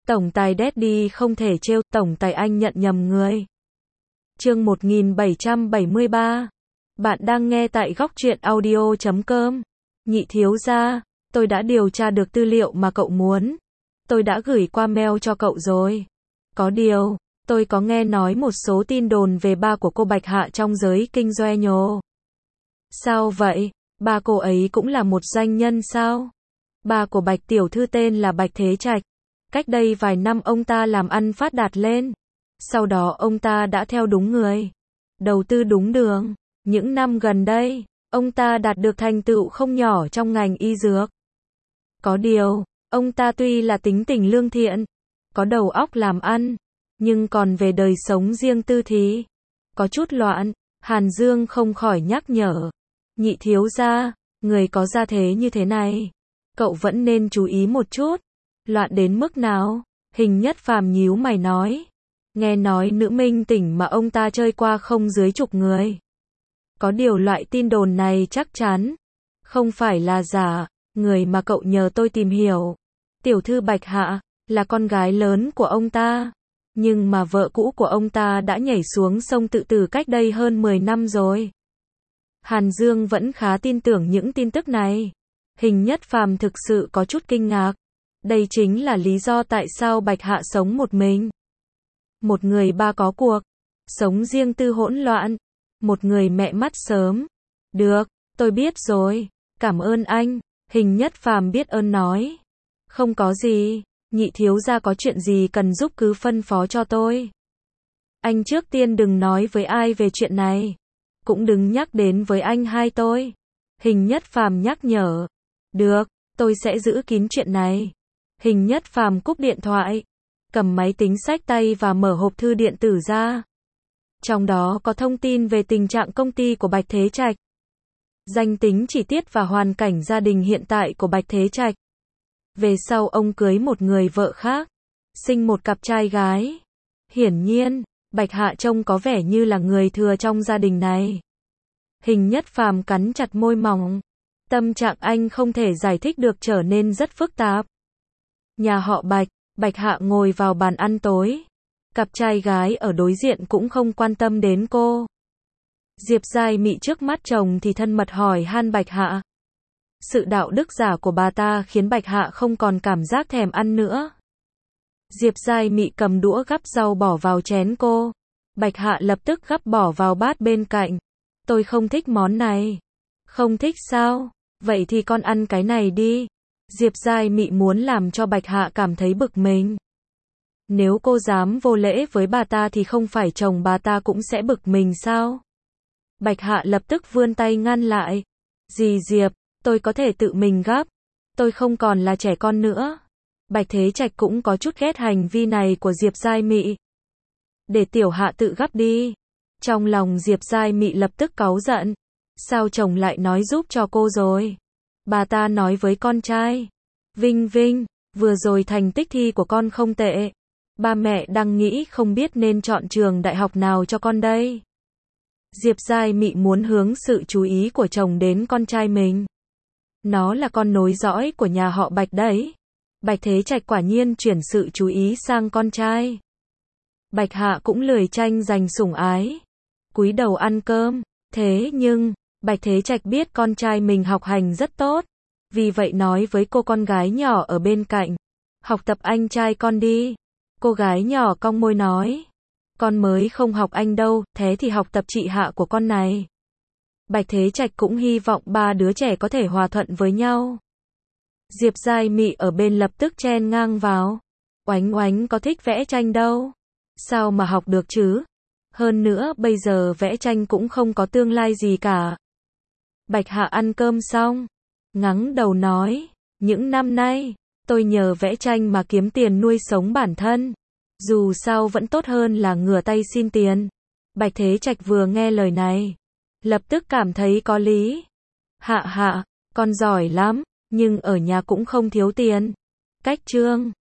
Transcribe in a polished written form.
Tổng tài Daddy không thể trêu, tổng tài anh nhận nhầm người. Chương 1773. Bạn đang nghe tại góc truyện audio.com. Nhị thiếu gia, tôi đã điều tra được tư liệu mà cậu muốn. Tôi đã gửi qua mail cho cậu rồi. Có điều, tôi có nghe nói một số tin đồn về ba của cô Bạch Hạ trong giới kinh doanh nhồ. Sao vậy? Ba cô ấy cũng là một doanh nhân sao? Ba của Bạch tiểu thư tên là Bạch Thế Trạch. Cách đây vài năm ông ta làm ăn phát đạt lên. Sau đó ông ta đã theo đúng người. Đầu tư đúng đường. Những năm gần đây, ông ta đạt được thành tựu không nhỏ trong ngành y dược. Có điều, ông ta tuy là tính tình lương thiện, có đầu óc làm ăn, nhưng còn về đời sống riêng tư thì có chút loạn. Hàn Dương không khỏi nhắc nhở. Nhị thiếu gia, người có gia thế như thế này, cậu vẫn nên chú ý một chút. Loạn đến mức nào? Hình Nhất Phàm nhíu mày nói. Nghe nói nữ minh tỉnh mà ông ta chơi qua không dưới chục người. Có điều loại tin đồn này chắc chắn không phải là giả. Người mà cậu nhờ tôi tìm hiểu, tiểu thư Bạch Hạ, là con gái lớn của ông ta. Nhưng mà vợ cũ của ông ta đã nhảy xuống sông tự tử cách đây hơn 10 năm rồi. Hàn Dương vẫn khá tin tưởng những tin tức này. Hình Nhất Phàm thực sự có chút kinh ngạc. Đây chính là lý do tại sao Bạch Hạ sống một mình. Một người ba có cuộc, sống riêng tư hỗn loạn. Một người mẹ mất sớm. Được, tôi biết rồi. Cảm ơn anh. Hình Nhất Phàm biết ơn nói. Không có gì. Nhị thiếu gia có chuyện gì cần giúp cứ phân phó cho tôi. Anh trước tiên đừng nói với ai về chuyện này. Cũng đừng nhắc đến với anh hai tôi. Hình Nhất Phàm nhắc nhở. Được, tôi sẽ giữ kín chuyện này. Hình Nhất Phàm cúp điện thoại, cầm máy tính xách tay và mở hộp thư điện tử ra. Trong đó có thông tin về tình trạng công ty của Bạch Thế Trạch, danh tính chi tiết và hoàn cảnh gia đình hiện tại của Bạch Thế Trạch. Về sau ông cưới một người vợ khác, sinh một cặp trai gái. Hiển nhiên, Bạch Hạ trông có vẻ như là người thừa trong gia đình này. Hình Nhất Phàm cắn chặt môi mỏng. Tâm trạng anh không thể giải thích được trở nên rất phức tạp. Nhà họ Bạch, Bạch Hạ ngồi vào bàn ăn tối. Cặp trai gái ở đối diện cũng không quan tâm đến cô. Diệp Giai Mị trước mắt chồng thì thân mật hỏi han Bạch Hạ. Sự đạo đức giả của bà ta khiến Bạch Hạ không còn cảm giác thèm ăn nữa. Diệp Giai Mị cầm đũa gắp rau bỏ vào chén cô. Bạch Hạ lập tức gắp bỏ vào bát bên cạnh. Tôi không thích món này. Không thích sao? Vậy thì con ăn cái này đi. Diệp Giai Mị muốn làm cho Bạch Hạ cảm thấy bực mình. Nếu cô dám vô lễ với bà ta thì không phải chồng bà ta cũng sẽ bực mình sao? Bạch Hạ lập tức vươn tay ngăn lại. Dì Diệp, tôi có thể tự mình gắp. Tôi không còn là trẻ con nữa. Bạch Thế Trạch cũng có chút ghét hành vi này của Diệp Giai Mị. Để tiểu Hạ tự gắp đi. Trong lòng Diệp Giai Mị lập tức cáu giận. Sao chồng lại nói giúp cho cô rồi? Bà ta nói với con trai. Vinh Vinh, vừa rồi thành tích thi của con không tệ. Ba mẹ đang nghĩ không biết nên chọn trường đại học nào cho con đây. Diệp Giai Mị muốn hướng sự chú ý của chồng đến con trai mình. Nó là con nối dõi của nhà họ Bạch đấy. Bạch Thế Trạch quả nhiên chuyển sự chú ý sang con trai. Bạch Hạ cũng lười tranh giành sủng ái. Cúi đầu ăn cơm. Thế nhưng, Bạch Thế Trạch biết con trai mình học hành rất tốt. Vì vậy nói với cô con gái nhỏ ở bên cạnh. Học tập anh trai con đi. Cô gái nhỏ cong môi nói. Con mới không học anh đâu, thế thì học tập chị Hạ của con này. Bạch Thế Trạch cũng hy vọng ba đứa trẻ có thể hòa thuận với nhau. Diệp Giai Mị ở bên lập tức chen ngang vào. Oánh Oánh có thích vẽ tranh đâu. Sao mà học được chứ? Hơn nữa bây giờ vẽ tranh cũng không có tương lai gì cả. Bạch Hạ ăn cơm xong, ngẩng đầu nói, những năm nay, tôi nhờ vẽ tranh mà kiếm tiền nuôi sống bản thân. Dù sao vẫn tốt hơn là ngửa tay xin tiền. Bạch Thế Trạch vừa nghe lời này, lập tức cảm thấy có lý. Hạ Hạ, con giỏi lắm, nhưng ở nhà cũng không thiếu tiền. Cách trương,